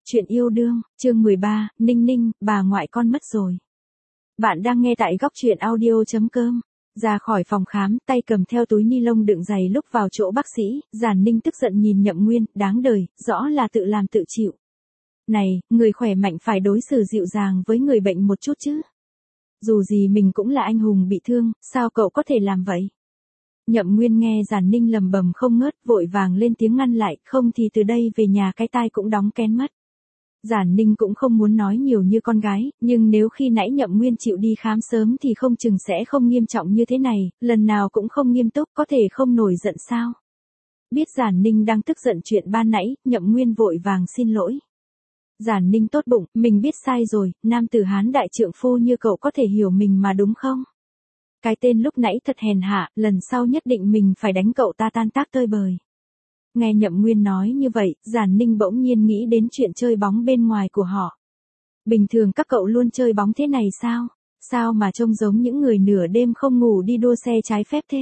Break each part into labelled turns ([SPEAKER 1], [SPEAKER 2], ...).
[SPEAKER 1] Chuyện yêu đương, chương 13, Ninh Ninh, bà ngoại con mất rồi. Bạn đang nghe tại góc truyện audio.com. Ra khỏi phòng khám, tay cầm theo túi ni lông đựng giày lúc vào chỗ bác sĩ, Giản Ninh tức giận nhìn Nhậm Nguyên, đáng đời, rõ là tự làm tự chịu. Này, người khỏe mạnh phải đối xử dịu dàng với người bệnh một chút chứ. Dù gì mình cũng là anh hùng bị thương, sao cậu có thể làm vậy? Nhậm Nguyên nghe Giản Ninh lầm bầm không ngớt, vội vàng lên tiếng ngăn lại, không thì từ đây về nhà cái tai cũng đóng kén mất. Giản Ninh cũng không muốn nói nhiều như con gái, nhưng nếu khi nãy Nhậm Nguyên chịu đi khám sớm thì không chừng sẽ không nghiêm trọng như thế này, lần nào cũng không nghiêm túc, có thể không nổi giận sao? Biết Giản Ninh đang tức giận chuyện ban nãy, Nhậm Nguyên vội vàng xin lỗi. Giản Ninh tốt bụng, mình biết sai rồi, nam tử Hán đại trượng phu như cậu có thể hiểu mình mà đúng không? Cái tên lúc nãy thật hèn hạ, lần sau nhất định mình phải đánh cậu ta tan tác tơi bời. Nghe Nhậm Nguyên nói như vậy, Giản Ninh bỗng nhiên nghĩ đến chuyện chơi bóng bên ngoài của họ. Bình thường các cậu luôn chơi bóng thế này sao? Sao mà trông giống những người nửa đêm không ngủ đi đua xe trái phép thế?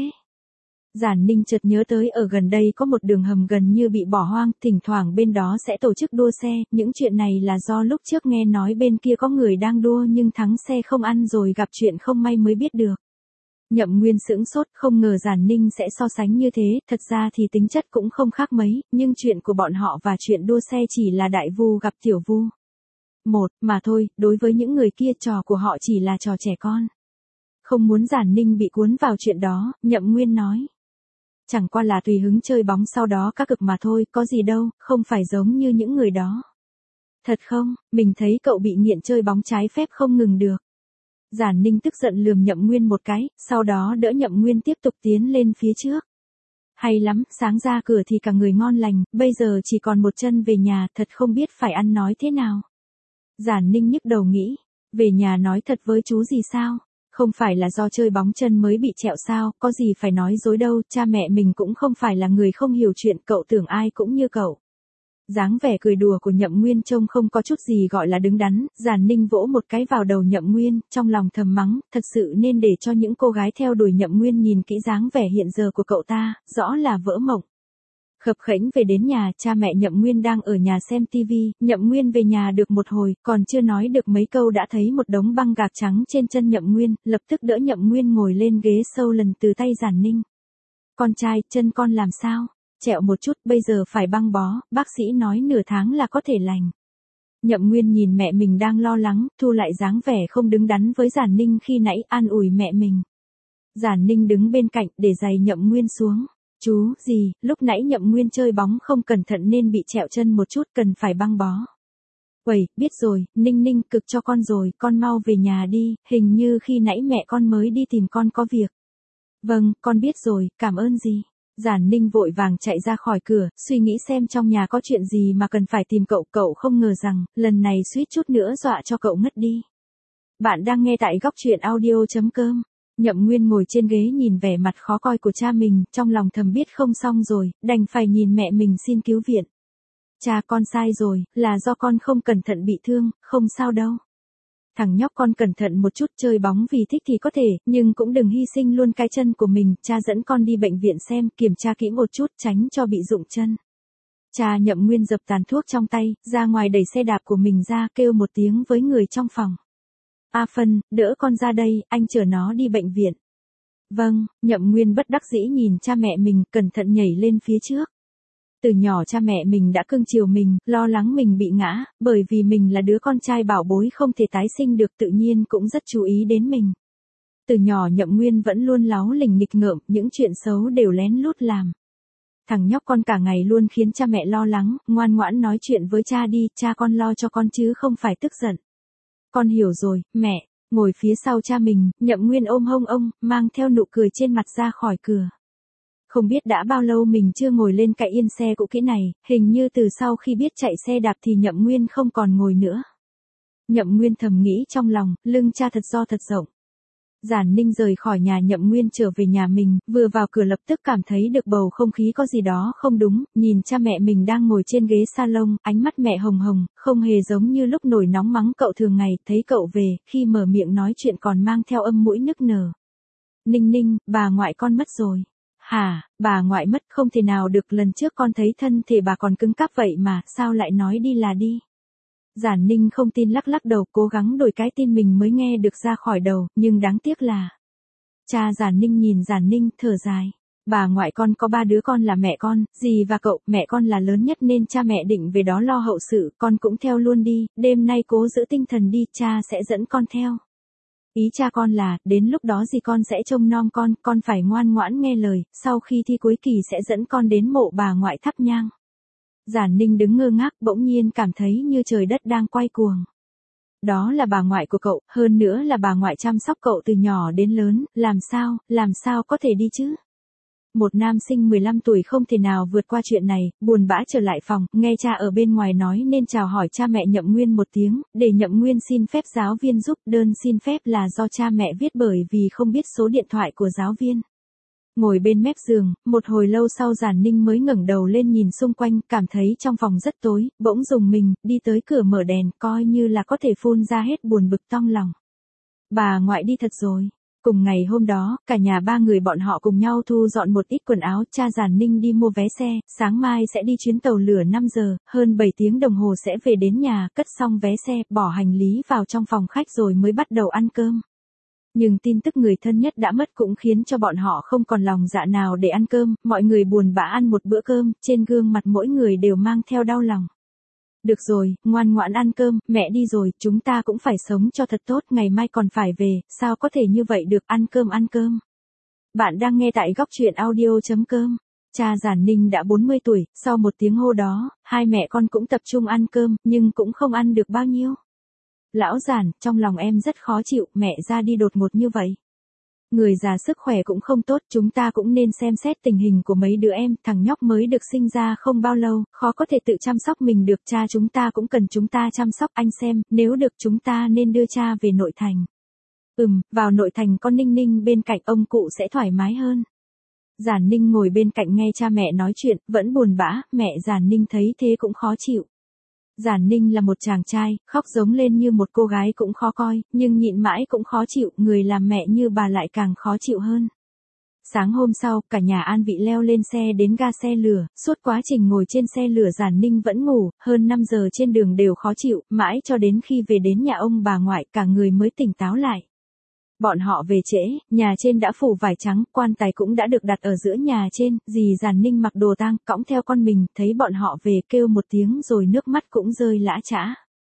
[SPEAKER 1] Giản Ninh chợt nhớ tới ở gần đây có một đường hầm gần như bị bỏ hoang, thỉnh thoảng bên đó sẽ tổ chức đua xe, những chuyện này là do lúc trước nghe nói bên kia có người đang đua nhưng thắng xe không ăn rồi gặp chuyện không may mới biết được. Nhậm Nguyên sững sốt, không ngờ Giản Ninh sẽ so sánh như thế, thật ra thì tính chất cũng không khác mấy, nhưng chuyện của bọn họ và chuyện đua xe chỉ là đại vu gặp tiểu vu. Một, mà thôi, đối với những người kia trò của họ chỉ là trò trẻ con. Không muốn Giản Ninh bị cuốn vào chuyện đó, Nhậm Nguyên nói. Chẳng qua là tùy hứng chơi bóng sau đó các cực mà thôi, có gì đâu, không phải giống như những người đó. Thật không, mình thấy cậu bị nghiện chơi bóng trái phép không ngừng được. Giản Ninh tức giận lườm Nhậm Nguyên một cái, sau đó đỡ Nhậm Nguyên tiếp tục tiến lên phía trước. Hay lắm, sáng ra cửa thì cả người ngon lành, bây giờ chỉ còn một chân về nhà, thật không biết phải ăn nói thế nào. Giản Ninh nhức đầu nghĩ, về nhà nói thật với chú gì sao? Không phải là do chơi bóng chân mới bị trẹo sao, có gì phải nói dối đâu, cha mẹ mình cũng không phải là người không hiểu chuyện, cậu tưởng ai cũng như cậu. Dáng vẻ cười đùa của Nhậm Nguyên trông không có chút gì gọi là đứng đắn, Giản Ninh vỗ một cái vào đầu Nhậm Nguyên, trong lòng thầm mắng, thật sự nên để cho những cô gái theo đuổi Nhậm Nguyên nhìn kỹ dáng vẻ hiện giờ của cậu ta, rõ là vỡ mộng. Khập khểnh về đến nhà, cha mẹ Nhậm Nguyên đang ở nhà xem tivi, Nhậm Nguyên về nhà được một hồi, còn chưa nói được mấy câu đã thấy một đống băng gạc trắng trên chân Nhậm Nguyên, lập tức đỡ Nhậm Nguyên ngồi lên ghế sâu lần từ tay Giản Ninh. Con trai, chân con làm sao? Chẹo một chút, bây giờ phải băng bó, bác sĩ nói nửa tháng là có thể lành. Nhậm Nguyên nhìn mẹ mình đang lo lắng, thu lại dáng vẻ không đứng đắn với Giản Ninh khi nãy, an ủi mẹ mình. Giản Ninh đứng bên cạnh để giày Nhậm Nguyên xuống. Chú, gì, lúc nãy Nhậm Nguyên chơi bóng không cẩn thận nên bị trẹo chân một chút, cần phải băng bó. Uầy, biết rồi, Ninh Ninh, cực cho con rồi, con mau về nhà đi, hình như khi nãy mẹ con mới đi tìm con có việc. Vâng, con biết rồi, cảm ơn gì. Giản Ninh vội vàng chạy ra khỏi cửa, suy nghĩ xem trong nhà có chuyện gì mà cần phải tìm cậu, cậu không ngờ rằng, lần này suýt chút nữa dọa cho cậu ngất đi. Bạn đang nghe tại góc truyện audio.com. Nhậm Nguyên ngồi trên ghế nhìn vẻ mặt khó coi của cha mình, trong lòng thầm biết không xong rồi, đành phải nhìn mẹ mình xin cứu viện. Cha, con sai rồi, là do con không cẩn thận bị thương, không sao đâu. Thằng nhóc con cẩn thận một chút, chơi bóng vì thích thì có thể, nhưng cũng đừng hy sinh luôn cái chân của mình, cha dẫn con đi bệnh viện xem, kiểm tra kỹ một chút, tránh cho bị rụng chân. Cha Nhậm Nguyên dập tàn thuốc trong tay, ra ngoài đẩy xe đạp của mình ra, kêu một tiếng với người trong phòng. A Phân, đỡ con ra đây, anh chở nó đi bệnh viện. Vâng, Nhậm Nguyên bất đắc dĩ nhìn cha mẹ mình, cẩn thận nhảy lên phía trước. Từ nhỏ cha mẹ mình đã cưng chiều mình, lo lắng mình bị ngã, bởi vì mình là đứa con trai bảo bối không thể tái sinh được, tự nhiên cũng rất chú ý đến mình. Từ nhỏ Nhậm Nguyên vẫn luôn láu lỉnh nghịch ngợm, những chuyện xấu đều lén lút làm. Thằng nhóc con cả ngày luôn khiến cha mẹ lo lắng, ngoan ngoãn nói chuyện với cha đi, cha con lo cho con chứ không phải tức giận. Con hiểu rồi, mẹ. Ngồi phía sau cha mình, Nhậm Nguyên ôm hông ông, mang theo nụ cười trên mặt ra khỏi cửa. Không biết đã bao lâu mình chưa ngồi lên cái yên xe cũ kỹ này, hình như từ sau khi biết chạy xe đạp thì Nhậm Nguyên không còn ngồi nữa. Nhậm Nguyên thầm nghĩ trong lòng, lưng cha thật do thật rộng. Giản Ninh rời khỏi nhà Nhậm Nguyên trở về nhà mình, vừa vào cửa lập tức cảm thấy được bầu không khí có gì đó không đúng, nhìn cha mẹ mình đang ngồi trên ghế salon, ánh mắt mẹ hồng hồng, không hề giống như lúc nổi nóng mắng cậu thường ngày, thấy cậu về, khi mở miệng nói chuyện còn mang theo âm mũi nức nở. Ninh Ninh, bà ngoại con mất rồi. Hả, bà ngoại mất không thể nào được, lần trước con thấy thân thể bà còn cứng cáp vậy mà, sao lại nói đi là đi. Giản Ninh không tin lắc lắc đầu, cố gắng đổi cái tin mình mới nghe được ra khỏi đầu, nhưng đáng tiếc là. Cha Giản Ninh nhìn Giản Ninh, thở dài. Bà ngoại con có 3 đứa con là mẹ con, dì và cậu, mẹ con là lớn nhất nên cha mẹ định về đó lo hậu sự, con cũng theo luôn đi, đêm nay cố giữ tinh thần đi, cha sẽ dẫn con theo. Ý cha con là, đến lúc đó dì con sẽ trông nom con phải ngoan ngoãn nghe lời, sau khi thi cuối kỳ sẽ dẫn con đến mộ bà ngoại thắp nhang. Giản Ninh đứng ngơ ngác, bỗng nhiên cảm thấy như trời đất đang quay cuồng. Đó là bà ngoại của cậu, hơn nữa là bà ngoại chăm sóc cậu từ nhỏ đến lớn, làm sao có thể đi chứ? Một nam sinh 15 tuổi không thể nào vượt qua chuyện này, buồn bã trở lại phòng, nghe cha ở bên ngoài nói nên chào hỏi cha mẹ Nhậm Nguyên một tiếng, để Nhậm Nguyên xin phép giáo viên giúp, đơn xin phép là do cha mẹ viết bởi vì không biết số điện thoại của giáo viên. Ngồi bên mép giường, một hồi lâu sau Giản Ninh mới ngẩng đầu lên nhìn xung quanh, cảm thấy trong phòng rất tối, bỗng rùng mình, đi tới cửa mở đèn, coi như là có thể phun ra hết buồn bực trong lòng. Bà ngoại đi thật rồi. Cùng ngày hôm đó, cả nhà 3 người bọn họ cùng nhau thu dọn một ít quần áo, cha Giản Ninh đi mua vé xe, sáng mai sẽ đi chuyến tàu lửa 5 giờ, hơn 7 tiếng đồng hồ sẽ về đến nhà, cất xong vé xe, bỏ hành lý vào trong phòng khách rồi mới bắt đầu ăn cơm. Nhưng tin tức người thân nhất đã mất cũng khiến cho bọn họ không còn lòng dạ nào để ăn cơm, mọi người buồn bã ăn một bữa cơm, trên gương mặt mỗi người đều mang theo đau lòng. Được rồi, ngoan ngoãn ăn cơm, mẹ đi rồi, chúng ta cũng phải sống cho thật tốt, ngày mai còn phải về, sao có thể như vậy được, ăn cơm. Bạn đang nghe tại góc truyện audio.com. Cha Giản Ninh đã 40 tuổi, sau một tiếng hô đó, hai mẹ con cũng tập trung ăn cơm, nhưng cũng không ăn được bao nhiêu. Lão Giản, trong lòng em rất khó chịu, mẹ ra đi đột ngột như vậy. Người già sức khỏe cũng không tốt, chúng ta cũng nên xem xét tình hình của mấy đứa em, thằng nhóc mới được sinh ra không bao lâu, khó có thể tự chăm sóc mình được, cha chúng ta cũng cần chúng ta chăm sóc, anh xem, nếu được chúng ta nên đưa cha về nội thành. Vào nội thành con Ninh Ninh bên cạnh ông cụ sẽ thoải mái hơn. Giản Ninh ngồi bên cạnh nghe cha mẹ nói chuyện, vẫn buồn bã, mẹ Giản Ninh thấy thế cũng khó chịu. Giản Ninh là một chàng trai, khóc giống lên như một cô gái cũng khó coi, nhưng nhịn mãi cũng khó chịu, người làm mẹ như bà lại càng khó chịu hơn. Sáng hôm sau, cả nhà an vị leo lên xe đến ga xe lửa, suốt quá trình ngồi trên xe lửa Giản Ninh vẫn ngủ, hơn 5 giờ trên đường đều khó chịu, mãi cho đến khi về đến nhà ông bà ngoại cả người mới tỉnh táo lại. Bọn họ về trễ, nhà trên đã phủ vải trắng, quan tài cũng đã được đặt ở giữa nhà trên, dì Giản Ninh mặc đồ tang, cõng theo con mình, thấy bọn họ về kêu một tiếng rồi nước mắt cũng rơi lã chã.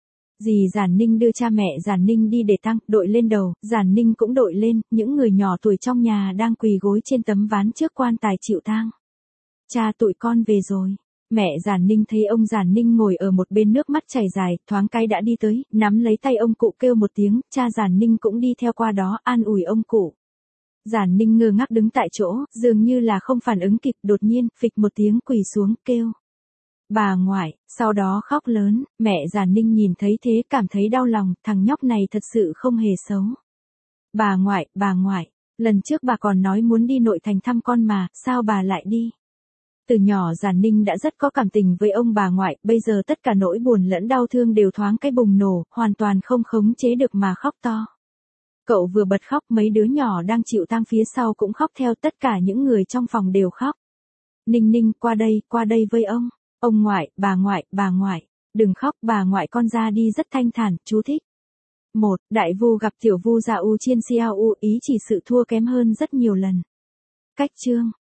[SPEAKER 1] Dì Giản Ninh đưa cha mẹ Giản Ninh đi để tang, đội lên đầu, Giản Ninh cũng đội lên, những người nhỏ tuổi trong nhà đang quỳ gối trên tấm ván trước quan tài chịu tang. Cha tụi con về rồi. Mẹ Giản Ninh thấy ông Giản Ninh ngồi ở một bên nước mắt chảy dài, thoáng cái đã đi tới, nắm lấy tay ông cụ kêu một tiếng, cha Giản Ninh cũng đi theo qua đó, an ủi ông cụ. Giản Ninh ngơ ngác đứng tại chỗ, dường như là không phản ứng kịp, đột nhiên, phịch một tiếng quỳ xuống, kêu. Bà ngoại, sau đó khóc lớn, mẹ Giản Ninh nhìn thấy thế cảm thấy đau lòng, thằng nhóc này thật sự không hề xấu. Bà ngoại, lần trước bà còn nói muốn đi nội thành thăm con mà, sao bà lại đi? Từ nhỏ Giản Ninh đã rất có cảm tình với ông bà ngoại, bây giờ tất cả nỗi buồn lẫn đau thương đều thoáng cái bùng nổ, hoàn toàn không khống chế được mà khóc to. Cậu vừa bật khóc, mấy đứa nhỏ đang chịu tang phía sau cũng khóc theo, tất cả những người trong phòng đều khóc. Ninh Ninh, qua đây với ông. Ông ngoại, bà ngoại. Đừng khóc, bà ngoại con ra đi, rất thanh thản, chú thích. 1. Đại vu gặp tiểu vu gia u chiên xiao u, ý chỉ sự thua kém hơn rất nhiều lần. Cách chương.